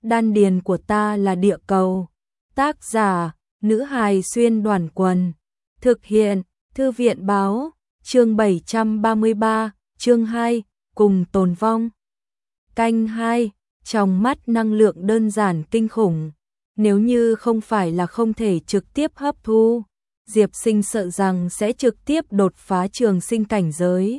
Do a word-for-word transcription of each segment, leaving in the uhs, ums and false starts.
Đan điền của ta là địa cầu. Tác giả, nữ hài xuyên đoàn quần. Thực hiện, thư viện báo, chương bảy trăm ba mươi ba, chương hai, cùng tồn vong. Canh hai, trong mắt năng lượng đơn giản kinh khủng. Nếu như không phải là không thể trực tiếp hấp thu, Diệp Sinh sợ rằng sẽ trực tiếp đột phá trường sinh cảnh giới.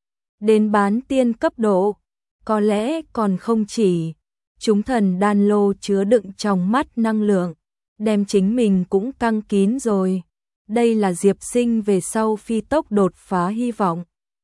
Đến bán tiên cấp độ, có lẽ còn không chỉ. Chúng thần đan lô chứa đựng trong mắt năng lượng, đem chính mình cũng căng kín rồi. Đây là Diệp Sinh về sau phi tốc đột phá hy vọng.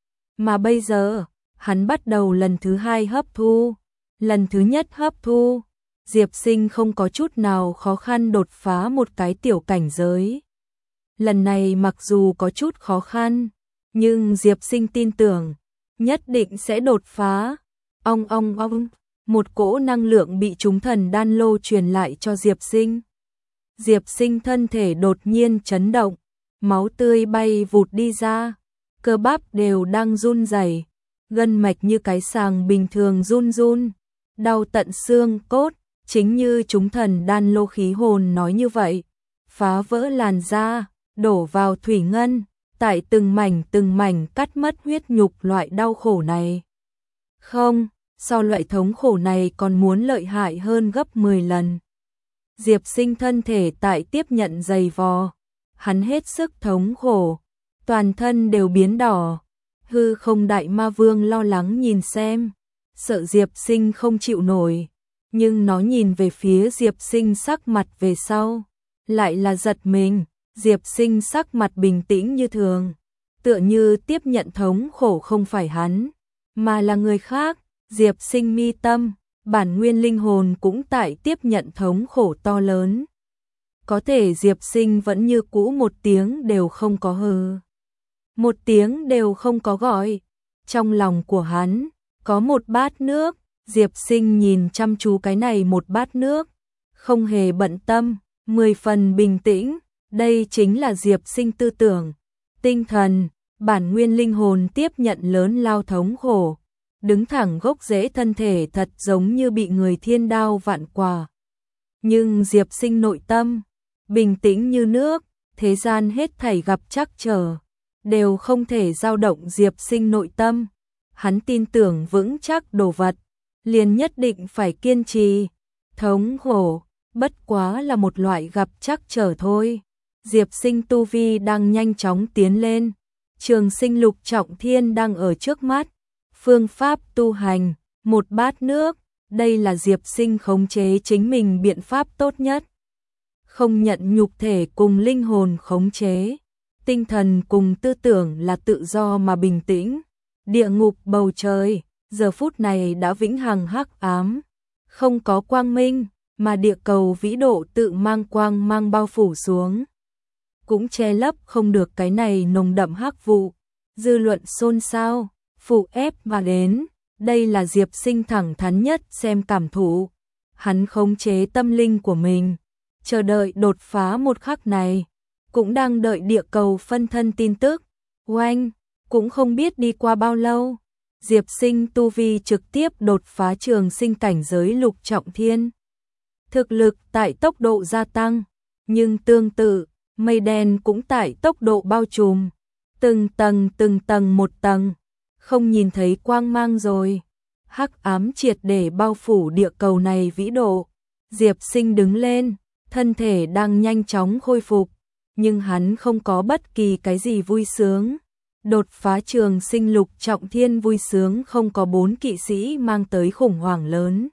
Mà bây giờ, hắn bắt đầu lần thứ hai hấp thu. Lần thứ nhất hấp thu, Diệp Sinh không có chút nào khó khăn đột phá một cái tiểu cảnh giới. Lần này mặc dù có chút khó khăn, nhưng Diệp Sinh tin tưởng, nhất định sẽ đột phá. Ong ong ong, một cỗ năng lượng bị chúng thần đan lô truyền lại cho Diệp Sinh. Diệp Sinh thân thể đột nhiên chấn động, máu tươi bay vụt đi ra, cơ bắp đều đang run rẩy, gân mạch như cái sàng bình thường run run, đau tận xương cốt, chính như chúng thần đan lô khí hồn nói như vậy, phá vỡ làn da, đổ vào thủy ngân, tại từng mảnh từng mảnh cắt mất huyết nhục loại đau khổ này. Không, so loại thống khổ này còn muốn lợi hại hơn gấp mười lần. Diệp Sinh thân thể tại tiếp nhận dày vò, hắn hết sức thống khổ, toàn thân đều biến đỏ. Hư không đại ma vương lo lắng nhìn xem, sợ Diệp Sinh không chịu nổi, nhưng nó nhìn về phía Diệp Sinh sắc mặt về sau, lại là giật mình. Diệp Sinh sắc mặt bình tĩnh như thường, tựa như tiếp nhận thống khổ không phải hắn, mà là người khác. Diệp Sinh mi tâm, bản nguyên linh hồn cũng tại tiếp nhận thống khổ to lớn. Có thể Diệp Sinh vẫn như cũ một tiếng đều không có hừ, một tiếng đều không có gọi. Trong lòng của hắn có một bát nước, Diệp Sinh nhìn chăm chú cái này một bát nước, không hề bận tâm, mười phần bình tĩnh. Đây chính là Diệp Sinh tư tưởng, tinh thần, bản nguyên linh hồn tiếp nhận lớn lao thống khổ, đứng thẳng gốc rễ thân thể thật giống như bị người thiên đao vạn quả. Nhưng Diệp Sinh nội tâm, bình tĩnh như nước, thế gian hết thảy gặp trắc trở, đều không thể dao động Diệp Sinh nội tâm. Hắn tin tưởng vững chắc đồ vật, liền nhất định phải kiên trì. Thống khổ, bất quá là một loại gặp trắc trở thôi. Diệp Sinh tu vi đang nhanh chóng tiến lên, trường sinh lục trọng thiên đang ở trước mắt. Phương pháp tu hành, một bát nước, đây là Diệp Sinh khống chế chính mình biện pháp tốt nhất. Không nhận nhục thể cùng linh hồn khống chế, tinh thần cùng tư tưởng là tự do mà bình tĩnh. Địa ngục bầu trời, giờ phút này đã vĩnh hằng hắc ám, không có quang minh, mà địa cầu vĩ độ tự mang quang mang bao phủ xuống, cũng che lấp không được cái này nồng đậm hắc vụ. Dư luận xôn xao, phụ ép mà đến, đây là Diệp Sinh thẳng thắn nhất xem cảm thụ. Hắn khống chế tâm linh của mình, chờ đợi đột phá một khắc này, cũng đang đợi địa cầu phân thân tin tức. Oanh, cũng không biết đi qua bao lâu, Diệp Sinh tu vi trực tiếp đột phá trường sinh cảnh giới lục trọng thiên. Thực lực tại tốc độ gia tăng, nhưng tương tự, mây đen cũng tại tốc độ bao trùm, từng tầng từng tầng một tầng, không nhìn thấy quang mang rồi. Hắc ám triệt để bao phủ địa cầu này vĩ độ. Diệp Sinh đứng lên, thân thể đang nhanh chóng khôi phục, nhưng hắn không có bất kỳ cái gì vui sướng. Đột phá trường sinh lục trọng thiên vui sướng không có bốn kỵ sĩ mang tới khủng hoảng lớn.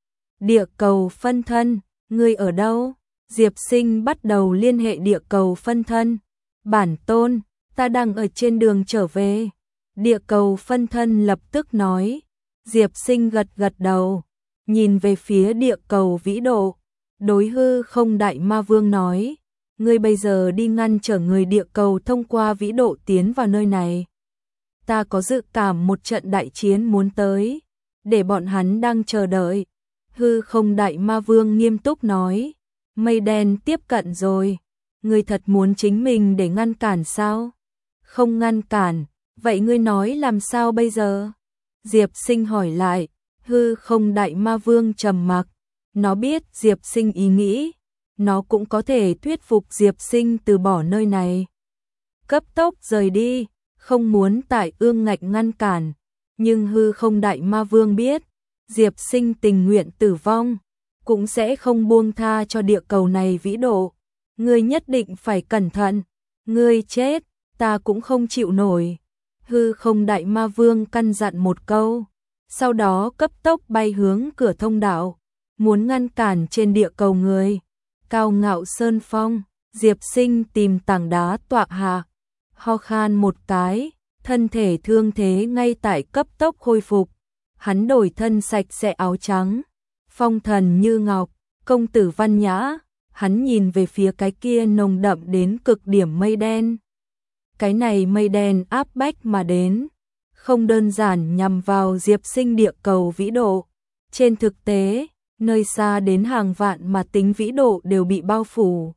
Địa cầu phân thân, ngươi ở đâu? Diệp Sinh bắt đầu liên hệ địa cầu phân thân. Bản tôn, ta đang ở trên đường trở về. Địa cầu phân thân lập tức nói. Diệp Sinh gật gật đầu, nhìn về phía địa cầu vĩ độ. Đối hư không đại ma vương nói, ngươi bây giờ đi ngăn trở người địa cầu thông qua vĩ độ tiến vào nơi này. Ta có dự cảm một trận đại chiến muốn tới, để bọn hắn đang chờ đợi. Hư không đại ma vương nghiêm túc nói, mây đen tiếp cận rồi, ngươi thật muốn chính mình để ngăn cản sao? Không ngăn cản, vậy ngươi nói làm sao bây giờ? Diệp Sinh hỏi lại. Hư không đại ma vương trầm mặc, Nó biết Diệp Sinh ý nghĩ, nó cũng có thể thuyết phục Diệp Sinh từ bỏ nơi này. Cấp tốc rời đi, không muốn tại ương ngạch ngăn cản, nhưng hư không đại ma vương biết, Diệp Sinh tình nguyện tử vong, cũng sẽ không buông tha cho địa cầu này vĩ độ. Ngươi nhất định phải cẩn thận, ngươi chết, ta cũng không chịu nổi. Hư không đại ma vương căn dặn một câu, sau đó cấp tốc bay hướng cửa thông đạo, muốn ngăn cản trên địa cầu người. Cao ngạo sơn phong, Diệp Sinh tìm tảng đá tọa hạ, ho khan một cái, thân thể thương thế ngay tại cấp tốc khôi phục. Hắn đổi thân sạch sẽ áo trắng, phong thần như ngọc, công tử văn nhã. Hắn nhìn về phía cái kia nồng đậm đến cực điểm mây đen. Cái này mây đen áp bách mà đến, không đơn giản nhằm vào Diệp Sinh địa cầu vĩ độ. Trên thực tế, nơi xa đến hàng vạn mà tính vĩ độ đều bị bao phủ.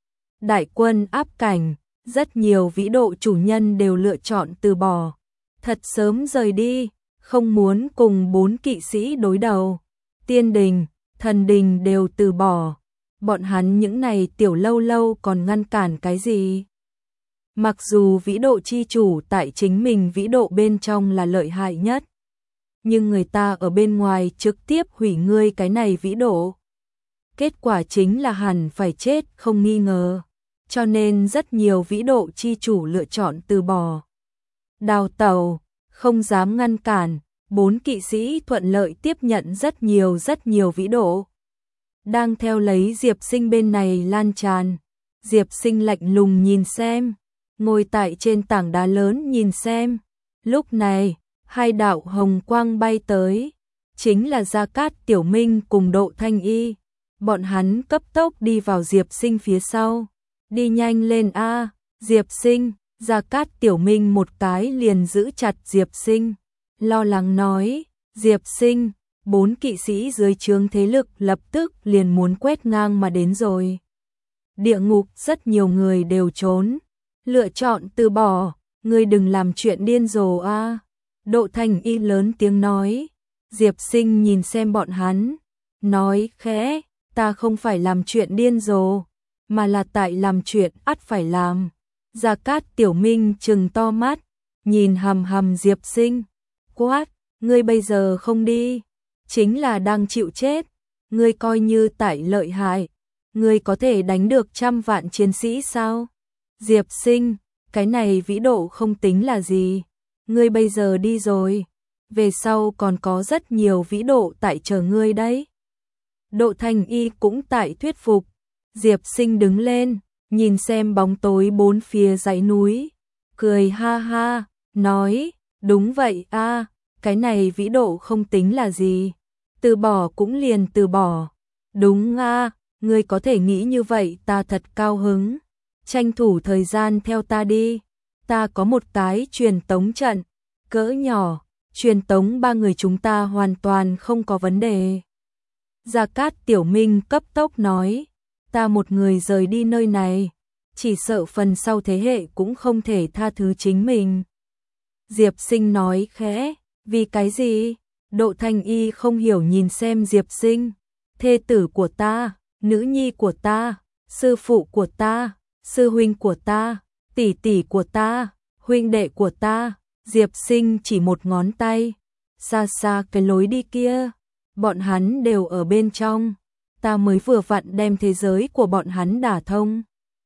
Đại quân áp cảnh, rất nhiều vĩ độ chủ nhân đều lựa chọn từ bỏ. Thật sớm rời đi, không muốn cùng bốn kỵ sĩ đối đầu. Tiên đình, thần đình đều từ bỏ. Bọn hắn những này tiểu lâu lâu còn ngăn cản cái gì? Mặc dù vĩ độ chi chủ tại chính mình vĩ độ bên trong là lợi hại nhất, nhưng người ta ở bên ngoài trực tiếp hủy ngươi cái này vĩ độ. Kết quả chính là hẳn phải chết không nghi ngờ. Cho nên rất nhiều vĩ độ chi chủ lựa chọn từ bỏ. Đào tẩu, không dám ngăn cản, bốn kỵ sĩ thuận lợi tiếp nhận rất nhiều rất nhiều vĩ độ. Đang theo lấy Diệp Sinh bên này lan tràn. Diệp Sinh lạnh lùng nhìn xem, ngồi tại trên tảng đá lớn nhìn xem. Lúc này, hai đạo hồng quang bay tới, chính là Gia Cát Tiểu Minh cùng Độ Thanh Y. Bọn hắn cấp tốc đi vào Diệp Sinh phía sau. Đi nhanh lên a, Diệp Sinh. Gia Cát Tiểu Minh một cái liền giữ chặt Diệp Sinh, lo lắng nói, Diệp Sinh, bốn kỵ sĩ dưới trướng thế lực lập tức liền muốn quét ngang mà đến rồi. Địa ngục rất nhiều người đều trốn, lựa chọn từ bỏ, ngươi đừng làm chuyện điên rồ a. Độ Thanh Y lớn tiếng nói. Diệp Sinh nhìn xem bọn hắn, nói khẽ, ta không phải làm chuyện điên rồ, mà là tại làm chuyện ắt phải làm. Gia Cát Tiểu Minh trừng to mắt, nhìn hầm hầm Diệp Sinh, quát, ngươi bây giờ không đi, chính là đang chịu chết. Ngươi coi như tại lợi hại, ngươi có thể đánh được trăm vạn chiến sĩ sao? Diệp Sinh, cái này vĩ độ không tính là gì, ngươi bây giờ đi rồi, về sau còn có rất nhiều vĩ độ tại chờ ngươi đấy. Độ Thanh Y cũng tại thuyết phục. Diệp Sinh đứng lên, nhìn xem bóng tối bốn phía dãy núi, cười ha ha, nói, đúng vậy a, cái này vĩ độ không tính là gì, từ bỏ cũng liền từ bỏ. Đúng a, ngươi có thể nghĩ như vậy ta thật cao hứng, tranh thủ thời gian theo ta đi, ta có một cái truyền tống trận, cỡ nhỏ, truyền tống ba người chúng ta hoàn toàn không có vấn đề. Gia Cát Tiểu Minh cấp tốc nói, ta một người rời đi nơi này, chỉ sợ phần sau thế hệ cũng không thể tha thứ chính mình. Diệp Sinh nói khẽ, vì cái gì? Độ Thanh Y không hiểu nhìn xem Diệp Sinh, thê tử của ta, nữ nhi của ta, sư phụ của ta, sư huynh của ta, tỷ tỷ của ta, huynh đệ của ta. Diệp Sinh chỉ một ngón tay, xa xa cái lối đi kia, bọn hắn đều ở bên trong, ta mới vừa vặn đem thế giới của bọn hắn đả thông.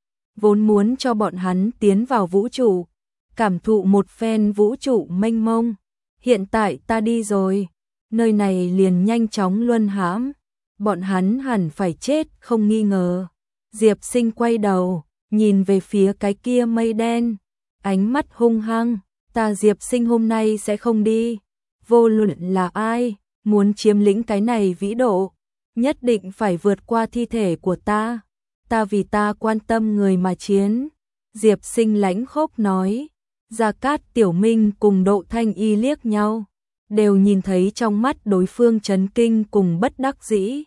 Vốn muốn cho bọn hắn tiến vào vũ trụ, cảm thụ một phen vũ trụ mênh mông, hiện tại ta đi rồi, nơi này liền nhanh chóng luân hãm, bọn hắn hẳn phải chết không nghi ngờ. Diệp Sinh quay đầu, nhìn về phía cái kia mây đen, ánh mắt hung hăng, ta Diệp Sinh hôm nay sẽ không đi, vô luận là ai, muốn chiếm lĩnh cái này vĩ độ, nhất định phải vượt qua thi thể của ta, ta vì ta quan tâm người mà chiến. Diệp Sinh lãnh khốc nói. Gia Cát Tiểu Minh cùng Độ Thanh Y liếc nhau, đều nhìn thấy trong mắt đối phương chấn kinh cùng bất đắc dĩ.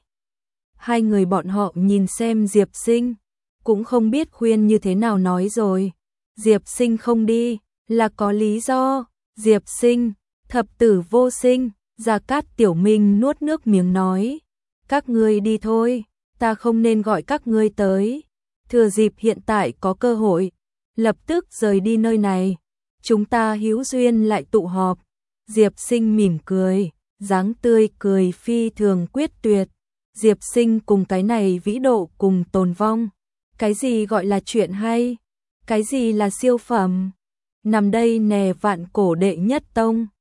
Hai người bọn họ nhìn xem Diệp Sinh, cũng không biết khuyên như thế nào nói rồi. Diệp Sinh không đi, là có lý do. Diệp Sinh, thập tử vô sinh. Gia Cát Tiểu Minh nuốt nước miếng nói, Các ngươi đi thôi, ta không nên gọi các ngươi tới. Thừa dịp hiện tại có cơ hội, lập tức rời đi nơi này. Chúng ta hữu duyên lại tụ họp. Diệp Sinh mỉm cười, dáng tươi cười phi thường quyết tuyệt. Diệp Sinh cùng cái này vĩ độ cùng tồn vong. Cái gì gọi là chuyện hay? Cái gì là siêu phẩm? Nằm đây nè vạn cổ đệ nhất tông.